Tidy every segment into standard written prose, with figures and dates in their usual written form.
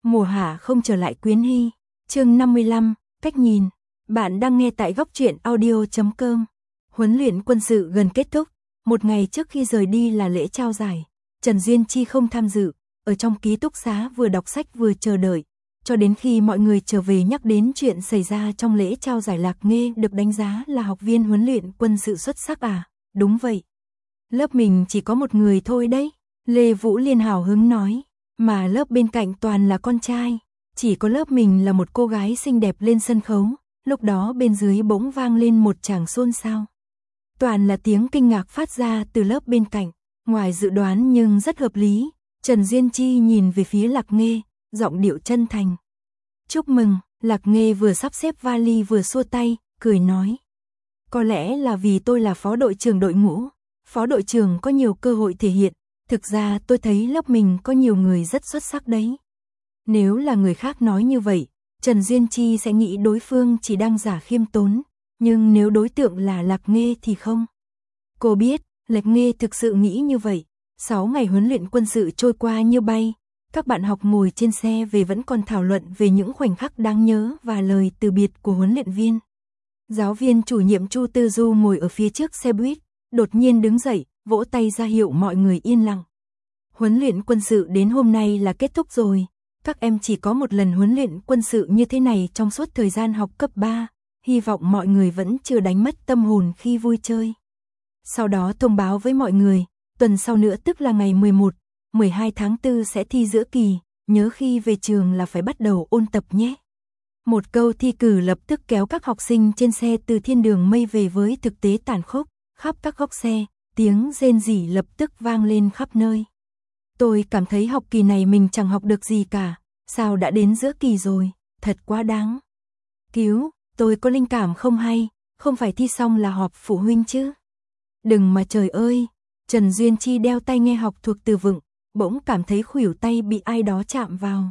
Mùa hạ không trở lại Quyến Hy. Chương 55, cách nhìn. Bạn đang nghe tại góc truyện audio.com. Huấn luyện quân sự gần kết thúc, một ngày trước khi rời đi là lễ trao giải. Trần Duyên Chi không tham dự, ở trong ký túc xá vừa đọc sách vừa chờ đợi, cho đến khi mọi người trở về nhắc đến chuyện xảy ra trong lễ trao giải. Lạc Nghê được đánh giá là học viên huấn luyện quân sự xuất sắc à? Đúng vậy. Lớp mình chỉ có một người thôi đấy, Lê Vũ Liên hào hứng nói, mà lớp bên cạnh toàn là con trai, chỉ có lớp mình là một cô gái xinh đẹp lên sân khấu. Lúc đó bên dưới bỗng vang lên một tràng xôn xao. Toàn là tiếng kinh ngạc phát ra từ lớp bên cạnh, ngoài dự đoán nhưng rất hợp lý. Trần Duyên Chi nhìn về phía Lạc Nghê, giọng điệu chân thành. Chúc mừng. Lạc Nghê vừa sắp xếp vali vừa xua tay, cười nói. Có lẽ là vì tôi là phó đội trưởng đội ngũ, phó đội trưởng có nhiều cơ hội thể hiện, thực ra tôi thấy lớp mình có nhiều người rất xuất sắc đấy. Nếu là người khác nói như vậy, Trần Duyên Chi sẽ nghĩ đối phương chỉ đang giả khiêm tốn, nhưng nếu đối tượng là Lạc Nghê thì không. Cô biết, Lạc Nghê thực sự nghĩ như vậy. 6 ngày huấn luyện quân sự trôi qua như bay, các bạn học ngồi trên xe về vẫn còn thảo luận về những khoảnh khắc đáng nhớ và lời từ biệt của huấn luyện viên. Giáo viên chủ nhiệm Chu Tư Du ngồi ở phía trước xe buýt, đột nhiên đứng dậy, vỗ tay ra hiệu mọi người yên lặng. Huấn luyện quân sự đến hôm nay là kết thúc rồi. Các em chỉ có một lần huấn luyện quân sự như thế này trong suốt thời gian học cấp 3, hy vọng mọi người vẫn chưa đánh mất tâm hồn khi vui chơi. Sau đó thông báo với mọi người, tuần sau nữa tức là ngày 11, 12 tháng 4 sẽ thi giữa kỳ, nhớ khi về trường là phải bắt đầu ôn tập nhé. Một câu thi cử lập tức kéo các học sinh trên xe từ thiên đường mây về với thực tế tàn khốc, khắp các góc xe, tiếng rên rỉ lập tức vang lên khắp nơi. Tôi cảm thấy học kỳ này mình chẳng học được gì cả, sao đã đến giữa kỳ rồi, thật quá đáng. Cứu, tôi có linh cảm không hay, không phải thi xong là họp phụ huynh chứ. Đừng mà trời ơi, Trần Duyên Chi đeo tai nghe học thuộc từ vựng, bỗng cảm thấy khuỷu tay bị ai đó chạm vào.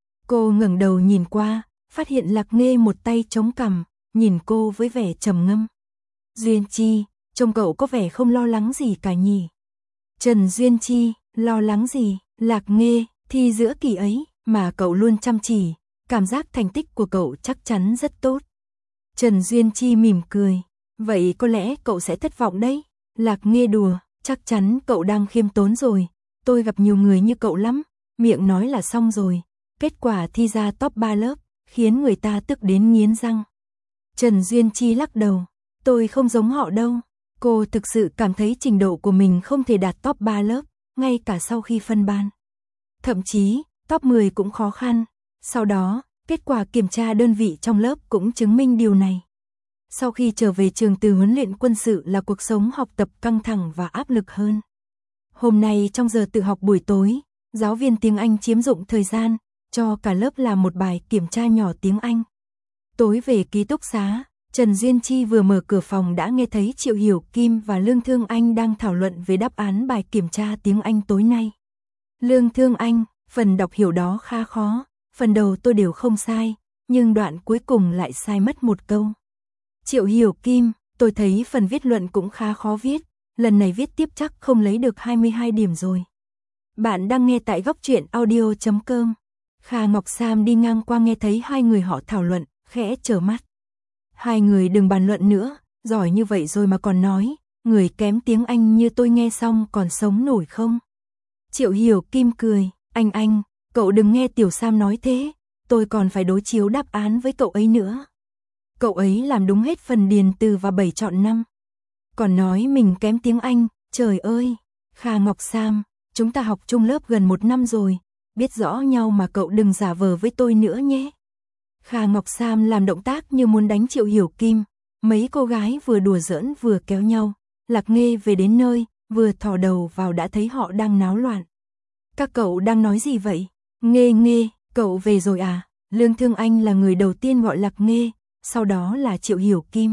Cô ngẩng đầu nhìn qua, phát hiện Lạc Nghê một tay chống cằm, nhìn cô với vẻ trầm ngâm. Duyên Chi, trông cậu có vẻ không lo lắng gì cả nhỉ? Trần Duyên Chi, lo lắng gì? Lạc Nghê, thi giữa kỳ ấy mà cậu luôn chăm chỉ, cảm giác thành tích của cậu chắc chắn rất tốt. Trần Duyên Chi mỉm cười, vậy có lẽ cậu sẽ thất vọng đấy. Lạc Nghê đùa, chắc chắn cậu đang khiêm tốn rồi, tôi gặp nhiều người như cậu lắm, miệng nói là xong rồi, kết quả thi ra top 3 lớp, khiến người ta tức đến nghiến răng. Trần Duyên Chi lắc đầu, tôi không giống họ đâu. Cô thực sự cảm thấy trình độ của mình không thể đạt top 3 lớp, ngay cả sau khi phân ban. Thậm chí, top 10 cũng khó khăn. Sau đó, kết quả kiểm tra đơn vị trong lớp cũng chứng minh điều này. Sau khi trở về trường từ huấn luyện quân sự là cuộc sống học tập căng thẳng và áp lực hơn. Hôm nay trong giờ tự học buổi tối, giáo viên tiếng Anh chiếm dụng thời gian, cho cả lớp làm một bài kiểm tra nhỏ tiếng Anh. Tối về ký túc xá, Trần Duyên Chi vừa mở cửa phòng đã nghe thấy Triệu Hiểu Kim và Lương Thương Anh đang thảo luận về đáp án bài kiểm tra tiếng Anh tối nay. Lương Thương Anh, phần đọc hiểu đó khá khó, phần đầu tôi đều không sai, nhưng đoạn cuối cùng lại sai mất một câu. Triệu Hiểu Kim, tôi thấy phần viết luận cũng khá khó viết, lần này viết tiếp chắc không lấy được 22 điểm rồi. Bạn đang nghe tại góc truyện audio.com. Kha Ngọc Sam đi ngang qua nghe thấy hai người họ thảo luận, khẽ trợn mắt. Hai người đừng bàn luận nữa, giỏi như vậy rồi mà còn nói, người kém tiếng Anh như tôi nghe xong còn sống nổi không? Triệu Hiểu Kim cười, anh, cậu đừng nghe Tiểu Sam nói thế, tôi còn phải đối chiếu đáp án với cậu ấy nữa. Cậu ấy làm đúng hết phần điền từ và 7 chọn 5. Còn nói mình kém tiếng Anh, trời ơi, Kha Ngọc Sam, chúng ta học chung lớp gần 1 năm rồi, biết rõ nhau mà cậu đừng giả vờ với tôi nữa nhé. Kha Ngọc Sam làm động tác như muốn đánh Triệu Hiểu Kim, mấy cô gái vừa đùa giỡn vừa kéo nhau, Lạc Nghê về đến nơi, vừa thò đầu vào đã thấy họ đang náo loạn. Các cậu đang nói gì vậy? Nghê, cậu về rồi à? Lương Thương Anh là người đầu tiên gọi Lạc Nghê, sau đó là Triệu Hiểu Kim.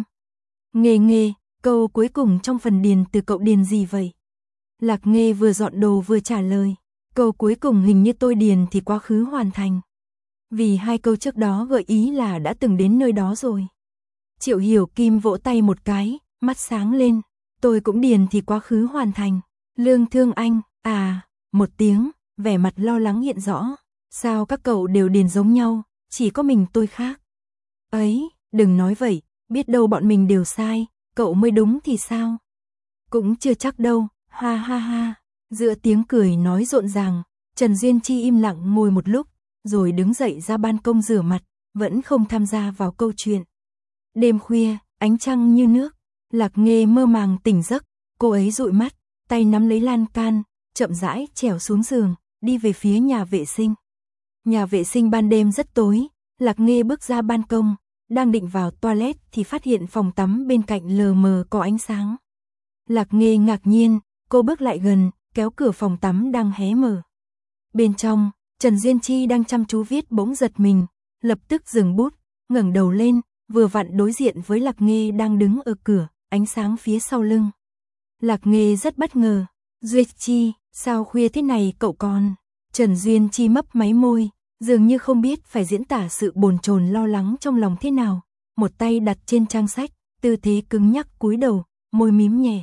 Nghê, câu cuối cùng trong phần điền từ cậu điền gì vậy? Lạc Nghê vừa dọn đồ vừa trả lời, câu cuối cùng hình như tôi điền thì quá khứ hoàn thành. Vì hai câu trước đó gợi ý là đã từng đến nơi đó rồi. Triệu Hiểu Kim vỗ tay một cái, mắt sáng lên, tôi cũng điền thì quá khứ hoàn thành. Lương Thương Anh, một tiếng, vẻ mặt lo lắng hiện rõ. Sao các cậu đều điền giống nhau, chỉ có mình tôi khác? Ấy, đừng nói vậy, biết đâu bọn mình đều sai, cậu mới đúng thì sao? Cũng chưa chắc đâu, ha ha ha. Giữa tiếng cười nói rộn ràng, Trần Duyên Chi im lặng ngồi một lúc, rồi đứng dậy ra ban công rửa mặt, vẫn không tham gia vào câu chuyện. Đêm khuya, ánh trăng như nước, Lạc Nghê mơ màng tỉnh giấc, cô ấy dụi mắt, tay nắm lấy lan can, chậm rãi trèo xuống giường, đi về phía nhà vệ sinh. Nhà vệ sinh ban đêm rất tối, Lạc Nghê bước ra ban công, đang định vào toilet thì phát hiện phòng tắm bên cạnh lờ mờ có ánh sáng. Lạc Nghê ngạc nhiên, cô bước lại gần, kéo cửa phòng tắm đang hé mở. Bên trong, Trần Duyên Chi đang chăm chú viết bỗng giật mình, lập tức dừng bút, ngẩng đầu lên, vừa vặn đối diện với Lạc Nghê đang đứng ở cửa, ánh sáng phía sau lưng. Lạc Nghê rất bất ngờ, Duyên Chi, sao khuya thế này cậu còn? Trần Duyên Chi mấp máy môi, dường như không biết phải diễn tả sự bồn chồn lo lắng trong lòng thế nào, một tay đặt trên trang sách, tư thế cứng nhắc cúi đầu, môi mím nhẹ.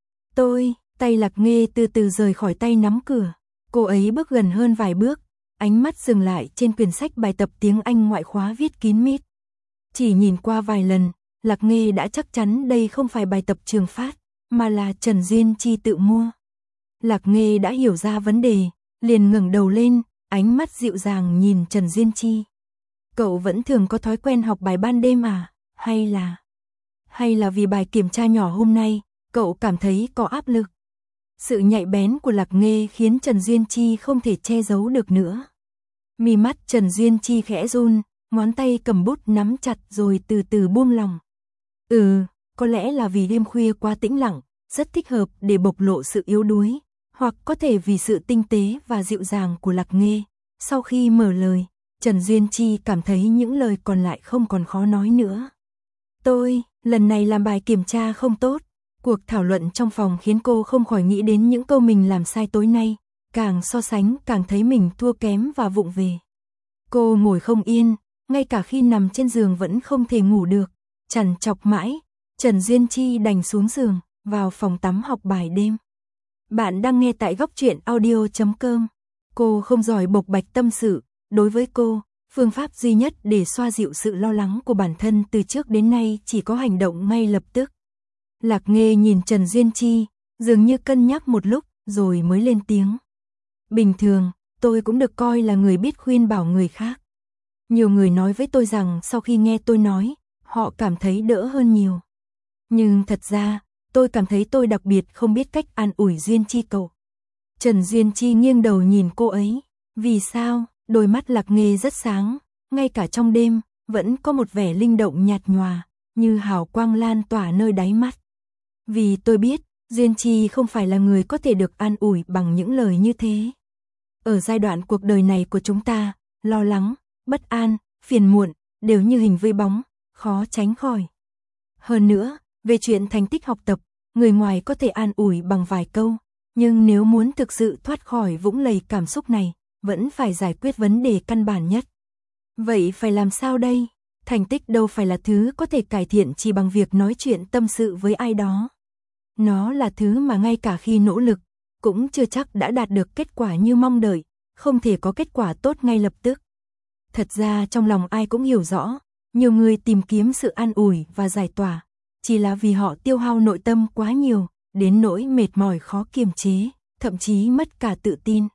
Tay Lạc Nghê từ từ rời khỏi tay nắm cửa, cô ấy bước gần hơn vài bước, ánh mắt dừng lại trên quyển sách bài tập tiếng Anh ngoại khóa viết kín mít. Chỉ nhìn qua vài lần, Lạc Nghê đã chắc chắn đây không phải bài tập trường phát, mà là Trần Duyên Chi tự mua. Lạc Nghê đã hiểu ra vấn đề, liền ngẩng đầu lên, ánh mắt dịu dàng nhìn Trần Duyên Chi. Cậu vẫn thường có thói quen học bài ban đêm à, hay là vì bài kiểm tra nhỏ hôm nay, cậu cảm thấy có áp lực? Sự nhạy bén của Lạc Nghê khiến Trần Duyên Chi không thể che giấu được nữa. Mí mắt Trần Duyên Chi khẽ run, ngón tay cầm bút nắm chặt rồi từ từ buông lỏng. Có lẽ là vì đêm khuya quá tĩnh lặng, rất thích hợp để bộc lộ sự yếu đuối, hoặc có thể vì sự tinh tế và dịu dàng của Lạc Nghê. Sau khi mở lời, Trần Duyên Chi cảm thấy những lời còn lại không còn khó nói nữa. Lần này làm bài kiểm tra không tốt. Cuộc thảo luận trong phòng khiến cô không khỏi nghĩ đến những câu mình làm sai tối nay, càng so sánh càng thấy mình thua kém và vụng về. Cô ngồi không yên, ngay cả khi nằm trên giường vẫn không thể ngủ được, trằn trọc mãi, Trần Duyên Chi đành xuống giường, vào phòng tắm học bài đêm. Bạn đang nghe tại Góc Truyện Audio.com. Cô không giỏi bộc bạch tâm sự, đối với cô, phương pháp duy nhất để xoa dịu sự lo lắng của bản thân từ trước đến nay chỉ có hành động ngay lập tức. Lạc Nghê nhìn Trần Duyên Chi, dường như cân nhắc một lúc, rồi mới lên tiếng. Bình thường, tôi cũng được coi là người biết khuyên bảo người khác. Nhiều người nói với tôi rằng sau khi nghe tôi nói, họ cảm thấy đỡ hơn nhiều. Nhưng thật ra, tôi cảm thấy tôi đặc biệt không biết cách an ủi Duyên Chi cậu. Trần Duyên Chi nghiêng đầu nhìn cô ấy. Vì sao? Đôi mắt Lạc Nghê rất sáng, ngay cả trong đêm, vẫn có một vẻ linh động nhạt nhòa, như hào quang lan tỏa nơi đáy mắt. Vì tôi biết, Duyên Chi không phải là người có thể được an ủi bằng những lời như thế. Ở giai đoạn cuộc đời này của chúng ta, lo lắng, bất an, phiền muộn, đều như hình với bóng, khó tránh khỏi. Hơn nữa, về chuyện thành tích học tập, người ngoài có thể an ủi bằng vài câu, nhưng nếu muốn thực sự thoát khỏi vũng lầy cảm xúc này, vẫn phải giải quyết vấn đề căn bản nhất. Vậy phải làm sao đây? Thành tích đâu phải là thứ có thể cải thiện chỉ bằng việc nói chuyện tâm sự với ai đó. Nó là thứ mà ngay cả khi nỗ lực, cũng chưa chắc đã đạt được kết quả như mong đợi, không thể có kết quả tốt ngay lập tức. Thật ra trong lòng ai cũng hiểu rõ, nhiều người tìm kiếm sự an ủi và giải tỏa, chỉ là vì họ tiêu hao nội tâm quá nhiều, đến nỗi mệt mỏi khó kiềm chế, thậm chí mất cả tự tin.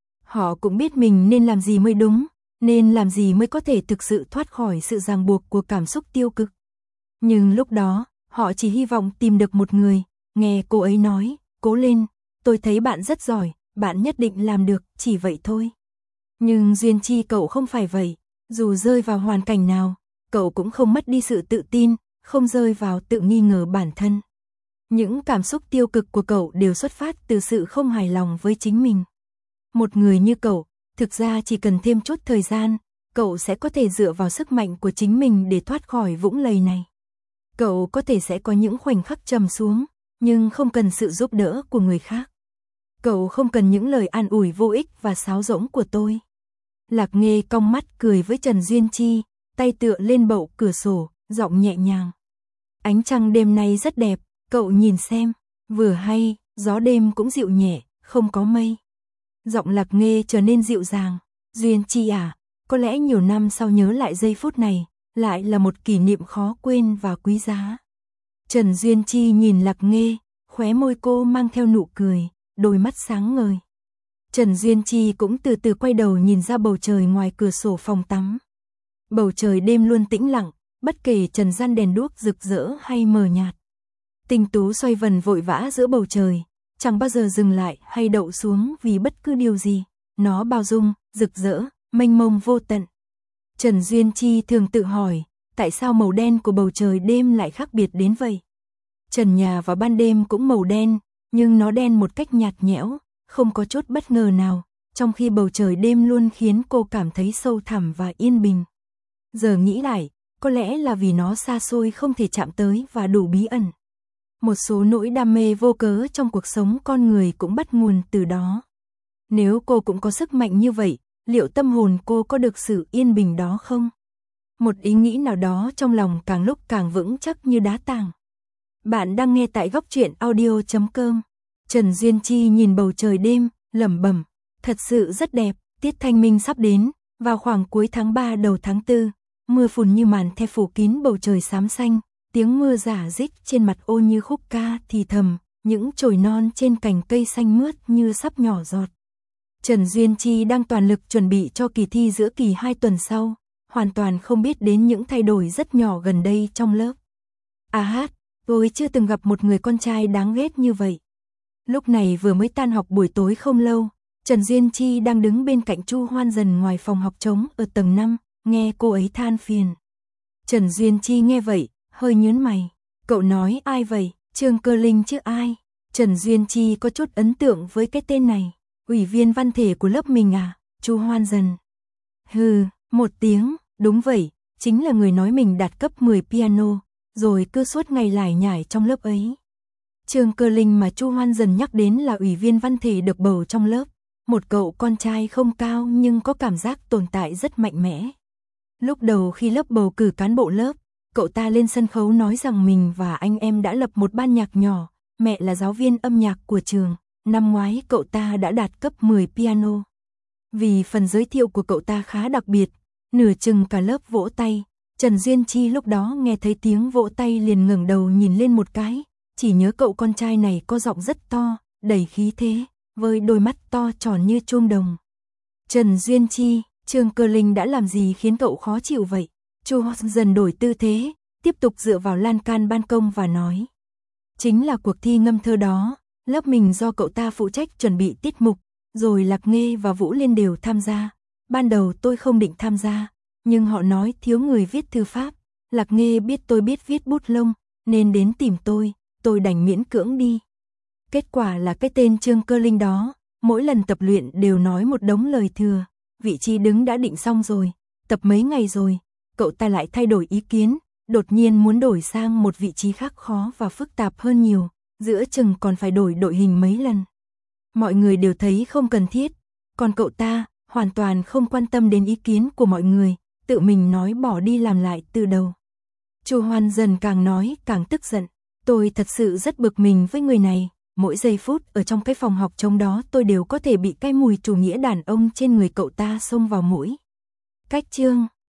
Họ cũng biết mình nên làm gì mới đúng, nên làm gì mới có thể thực sự thoát khỏi sự ràng buộc của cảm xúc tiêu cực. Nhưng lúc đó, họ chỉ hy vọng tìm được một người, nghe cô ấy nói, cố lên, tôi thấy bạn rất giỏi, bạn nhất định làm được, chỉ vậy thôi. Nhưng Duyên Chi cậu không phải vậy, dù rơi vào hoàn cảnh nào, cậu cũng không mất đi sự tự tin, không rơi vào tự nghi ngờ bản thân. Những cảm xúc tiêu cực của cậu đều xuất phát từ sự không hài lòng với chính mình. Một người như cậu, thực ra chỉ cần thêm chút thời gian, cậu sẽ có thể dựa vào sức mạnh của chính mình để thoát khỏi vũng lầy này. Cậu có thể sẽ có những khoảnh khắc trầm xuống, nhưng không cần sự giúp đỡ của người khác. Cậu không cần những lời an ủi vô ích và sáo rỗng của tôi. Lạc Nghê cong mắt cười với Trần Duyên Chi, tay tựa lên bậu cửa sổ, giọng nhẹ nhàng. Ánh trăng đêm nay rất đẹp, cậu nhìn xem, vừa hay, gió đêm cũng dịu nhẹ, không có mây. Giọng Lạc Nghê trở nên dịu dàng, Duyên Chi à, có lẽ nhiều năm sau nhớ lại giây phút này, lại là một kỷ niệm khó quên và quý giá. Trần Duyên Chi nhìn Lạc Nghê, khóe môi cô mang theo nụ cười, đôi mắt sáng ngời. Trần Duyên Chi cũng từ từ quay đầu nhìn ra bầu trời ngoài cửa sổ phòng tắm. Bầu trời đêm luôn tĩnh lặng, bất kể trần gian đèn đuốc rực rỡ hay mờ nhạt. Tinh tú xoay vần vội vã giữa bầu trời, chẳng bao giờ dừng lại hay đậu xuống vì bất cứ điều gì. Nó bao dung, rực rỡ, mênh mông vô tận. Trần Duyên Chi thường tự hỏi, tại sao màu đen của bầu trời đêm lại khác biệt đến vậy? Trần nhà vào ban đêm cũng màu đen, nhưng nó đen một cách nhạt nhẽo, không có chút bất ngờ nào, trong khi bầu trời đêm luôn khiến cô cảm thấy sâu thẳm và yên bình. Giờ nghĩ lại, có lẽ là vì nó xa xôi không thể chạm tới và đủ bí ẩn. Một số nỗi đam mê vô cớ trong cuộc sống con người cũng bắt nguồn từ đó. Nếu cô cũng có sức mạnh như vậy, liệu tâm hồn cô có được sự yên bình đó không? Một ý nghĩ nào đó trong lòng càng lúc càng vững chắc như đá tảng. Bạn đang nghe tại góc truyện audio.com. Trần Duyên Chi nhìn bầu trời đêm, lẩm bẩm, thật sự rất đẹp, tiết thanh minh sắp đến, vào khoảng cuối tháng 3 đầu tháng 4, mưa phùn như màn the phủ kín bầu trời xám xanh, tiếng mưa rả rích trên mặt ô như khúc ca thì thầm, những chồi non trên cành cây xanh mướt như sắp nhỏ giọt. Trần Duyên Chi đang toàn lực chuẩn bị cho kỳ thi giữa kỳ 2 tuần sau, hoàn toàn không biết đến những thay đổi rất nhỏ gần đây trong lớp. Tôi chưa từng gặp một người con trai đáng ghét như vậy. Lúc này vừa mới tan học buổi tối không lâu, Trần Duyên Chi đang đứng bên cạnh Chu Hoan Dần ngoài phòng học trống ở tầng 5, nghe cô ấy than phiền. Trần Duyên Chi nghe vậy, hơi nhướng mày. Cậu nói ai vậy? Trương Cơ Linh chứ ai? Trần Duyên Chi có chút ấn tượng với cái tên này. Ủy viên văn thể của lớp mình à? Chu Hoan Dần. Hừ, một tiếng, đúng vậy, chính là người nói mình đạt cấp 10 piano, rồi cứ suốt ngày lải nhải trong lớp ấy. Trương Cơ Linh mà Chu Hoan Dần nhắc đến là ủy viên văn thể được bầu trong lớp, một cậu con trai không cao nhưng có cảm giác tồn tại rất mạnh mẽ. Lúc đầu khi lớp bầu cử cán bộ lớp, cậu ta lên sân khấu nói rằng mình và anh em đã lập một ban nhạc nhỏ, mẹ là giáo viên âm nhạc của trường, năm ngoái cậu ta đã đạt cấp 10 piano. Vì phần giới thiệu của cậu ta khá đặc biệt, nửa chừng cả lớp vỗ tay, Trần Duyên Chi lúc đó nghe thấy tiếng vỗ tay liền ngẩng đầu nhìn lên một cái, chỉ nhớ cậu con trai này có giọng rất to, đầy khí thế, với đôi mắt to tròn như chuông đồng. Trần Duyên Chi, Trương Cơ Linh đã làm gì khiến cậu khó chịu vậy? Chu Hoan Dần đổi tư thế, tiếp tục dựa vào lan can ban công và nói. Chính là cuộc thi ngâm thơ đó, lớp mình do cậu ta phụ trách chuẩn bị tiết mục, rồi Lạc Nghê và Vũ Liên đều tham gia. Ban đầu tôi không định tham gia, nhưng họ nói thiếu người viết thư pháp. Lạc Nghê biết tôi biết viết bút lông, nên đến tìm tôi đành miễn cưỡng đi. Kết quả là cái tên Trương Cơ Linh đó, mỗi lần tập luyện đều nói một đống lời thừa. Vị trí đứng đã định xong rồi, tập mấy ngày rồi, cậu ta lại thay đổi ý kiến, đột nhiên muốn đổi sang một vị trí khác khó và phức tạp hơn nhiều, giữa chừng còn phải đổi đội hình mấy lần. Mọi người đều thấy không cần thiết, còn cậu ta hoàn toàn không quan tâm đến ý kiến của mọi người, tự mình nói bỏ đi làm lại từ đầu. Chu Hoan Dần càng nói càng tức giận, tôi thật sự rất bực mình với người này, mỗi giây phút ở trong cái phòng học trống đó tôi đều có thể bị cái mùi chủ nghĩa đàn ông trên người cậu ta xông vào mũi. Cách chương